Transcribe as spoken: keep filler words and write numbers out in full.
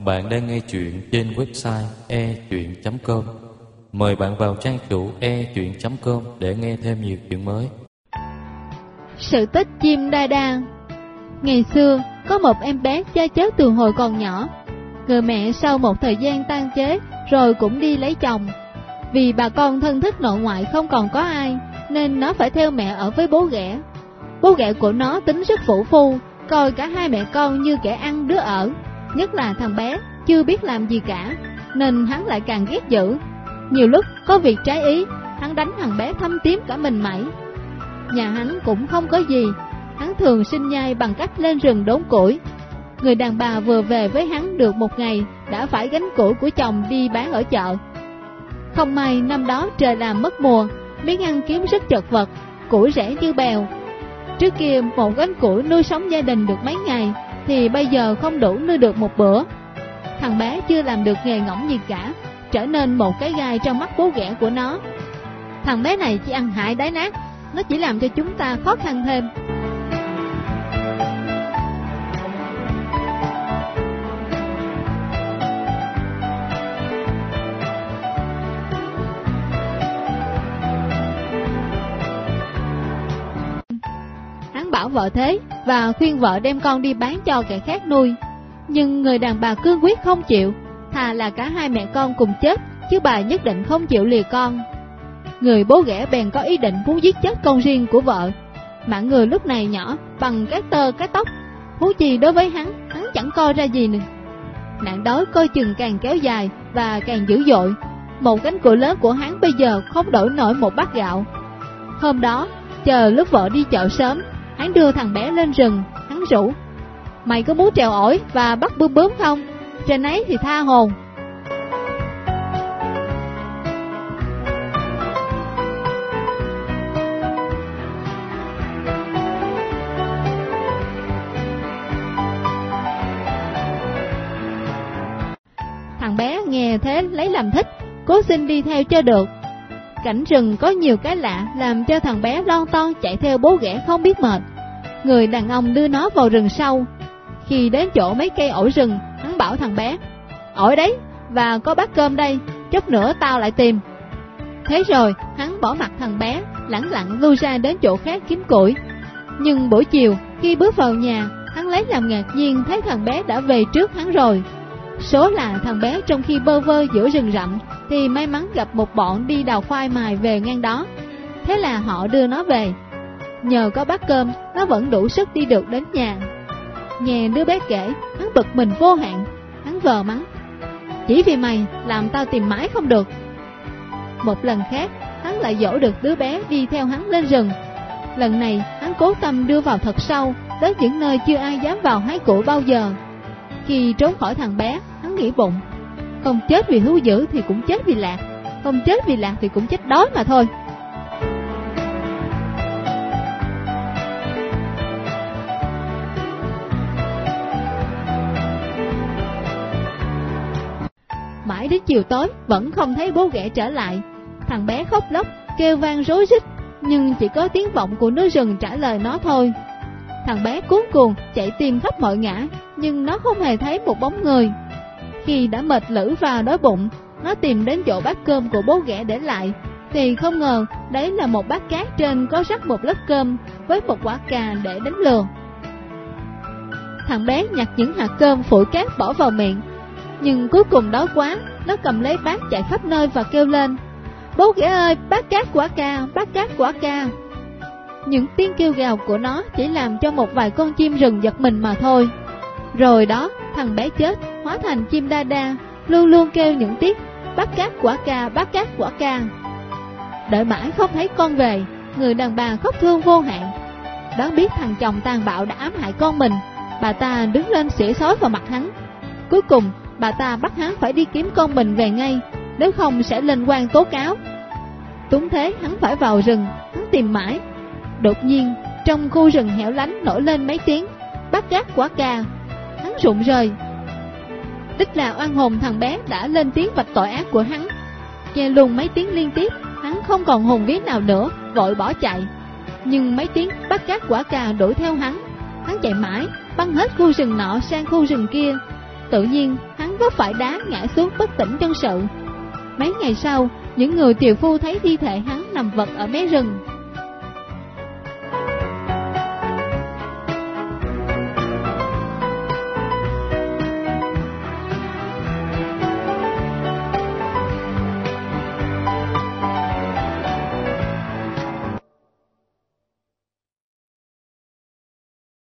Bạn đang nghe chuyện trên website e chuyện chấm com. Mời bạn vào trang chủ e chuyện chấm com để nghe thêm nhiều chuyện mới. Sự tích chim đa đa. Ngày xưa, có một em bé cha chết từ hồi còn nhỏ. Người mẹ sau một thời gian tang chế rồi cũng đi lấy chồng. Vì bà con thân thích nội ngoại không còn có ai, nên nó phải theo mẹ ở với bố ghẻ. Bố ghẻ của nó tính rất phũ phu, coi cả hai mẹ con như kẻ ăn đứa ở. Nhất là thằng bé chưa biết làm gì cả, nên hắn lại càng ghét dữ. Nhiều lúc có việc trái ý, hắn đánh thằng bé thâm tím cả mình mẩy. Nhà hắn cũng không có gì, hắn thường sinh nhai bằng cách lên rừng đốn củi. Người đàn bà vừa về với hắn được một ngày đã phải gánh củi của chồng đi bán ở chợ. Không may năm đó trời làm mất mùa, miếng ăn kiếm rất chật vật, củi rẻ như bèo. Trước kia một gánh củi nuôi sống gia đình được mấy ngày, thì bây giờ không đủ nuôi được một bữa. Thằng bé chưa làm được nghề ngỗng gì cả, trở nên một cái gai trong mắt bố ghẻ của nó. Thằng bé này chỉ ăn hại đái nát, nó chỉ làm cho chúng ta khó khăn thêm. Hắn bảo vợ thế và khuyên vợ đem con đi bán cho kẻ khác nuôi. Nhưng người đàn bà cương quyết không chịu, thà là cả hai mẹ con cùng chết, chứ bà nhất định không chịu lìa con. Người bố ghẻ bèn có ý định muốn giết chết con riêng của vợ. Mạng người lúc này nhỏ bằng cái tơ cái tóc, huống chi đối với hắn, hắn chẳng coi ra gì nữa. Nạn đói coi chừng càng kéo dài và càng dữ dội. Một cánh cửa lớn của hắn bây giờ không đổi nổi một bát gạo. Hôm đó, chờ lúc vợ đi chợ sớm, hắn đưa thằng bé lên rừng. Hắn rủ: "Mày có muốn trèo ổi và bắt bướm bướm không? Trên ấy thì tha hồn." Thằng bé nghe thế lấy làm thích, cố xin đi theo cho được. Cảnh rừng có nhiều cái lạ làm cho thằng bé lon ton chạy theo bố ghẻ không biết mệt. Người đàn ông đưa nó vào rừng sâu. Khi đến chỗ mấy cây ổi rừng, hắn bảo thằng bé: "Ổi đấy, và có bát cơm đây, chút nữa tao lại tìm." Thế rồi hắn bỏ mặc thằng bé, lẳng lặng lui ra đến chỗ khác kiếm củi. Nhưng buổi chiều, khi bước vào nhà, hắn lấy làm ngạc nhiên thấy thằng bé đã về trước hắn rồi. Số là thằng bé trong khi bơ vơ giữa rừng rậm thì may mắn gặp một bọn đi đào khoai mài về ngang đó. Thế là họ đưa nó về. Nhờ có bát cơm, nó vẫn đủ sức đi được đến nhà. Nghe đứa bé kể, hắn bực mình vô hạn. Hắn vờ mắng: "Chỉ vì mày làm tao tìm mãi không được." Một lần khác, hắn lại dỗ được đứa bé đi theo hắn lên rừng. Lần này hắn cố tâm đưa vào thật sâu, đến những nơi chưa ai dám vào hái củi bao giờ. Khi trốn khỏi thằng bé, hắn nghĩ bụng: không chết vì thú dữ thì cũng chết vì lạc, không chết vì lạc thì cũng chết đói mà thôi. Mãi đến chiều tối vẫn không thấy bố ghẻ trở lại. Thằng bé khóc lóc kêu vang rối rít, nhưng chỉ có tiếng vọng của núi rừng trả lời nó thôi. Thằng bé cuống cuồng chạy tìm khắp mọi ngã, nhưng nó không hề thấy một bóng người. Khi đã mệt lử và đói bụng, nó tìm đến chỗ bát cơm của bố ghẻ để lại, thì không ngờ đấy là một bát cát trên có rắc một lớp cơm với một quả cà để đánh lừa. Thằng bé nhặt những hạt cơm phủi cát bỏ vào miệng, nhưng cuối cùng đói quá, nó cầm lấy bát chạy khắp nơi và kêu lên: "Bố ghẻ ơi, bát cát quả cà, bát cát quả cà." Những tiếng kêu gào của nó chỉ làm cho một vài con chim rừng giật mình mà thôi. Rồi đó, thằng bé chết, hóa thành chim đa đa, luôn luôn kêu những tiếng bát cát quả cà, bát cát quả cà. Đợi mãi không thấy con về, người đàn bà khóc thương vô hạn. Đoán biết thằng chồng tàn bạo đã ám hại con mình, bà ta đứng lên xỉa xói vào mặt hắn. Cuối cùng, bà ta bắt hắn phải đi kiếm con mình về ngay, nếu không sẽ lên quan tố cáo. Túng thế, hắn phải vào rừng, hắn tìm mãi. Đột nhiên, trong khu rừng hẻo lánh nổi lên mấy tiếng bát cát quả cà. Hắn rụng rời. Đích là oan hồn thằng bé đã lên tiếng vạch tội ác của hắn. Nghe luôn mấy tiếng liên tiếp, hắn không còn hồn vía nào nữa, vội bỏ chạy. Nhưng mấy tiếng bát cát quả cà đuổi theo hắn. Hắn chạy mãi, băng hết khu rừng nọ sang khu rừng kia. tự nhiên hắn vấp phải đá ngã xuống bất tỉnh nhân sự. Mấy ngày sau, những người tiều phu thấy thi thể hắn nằm vật ở mé rừng,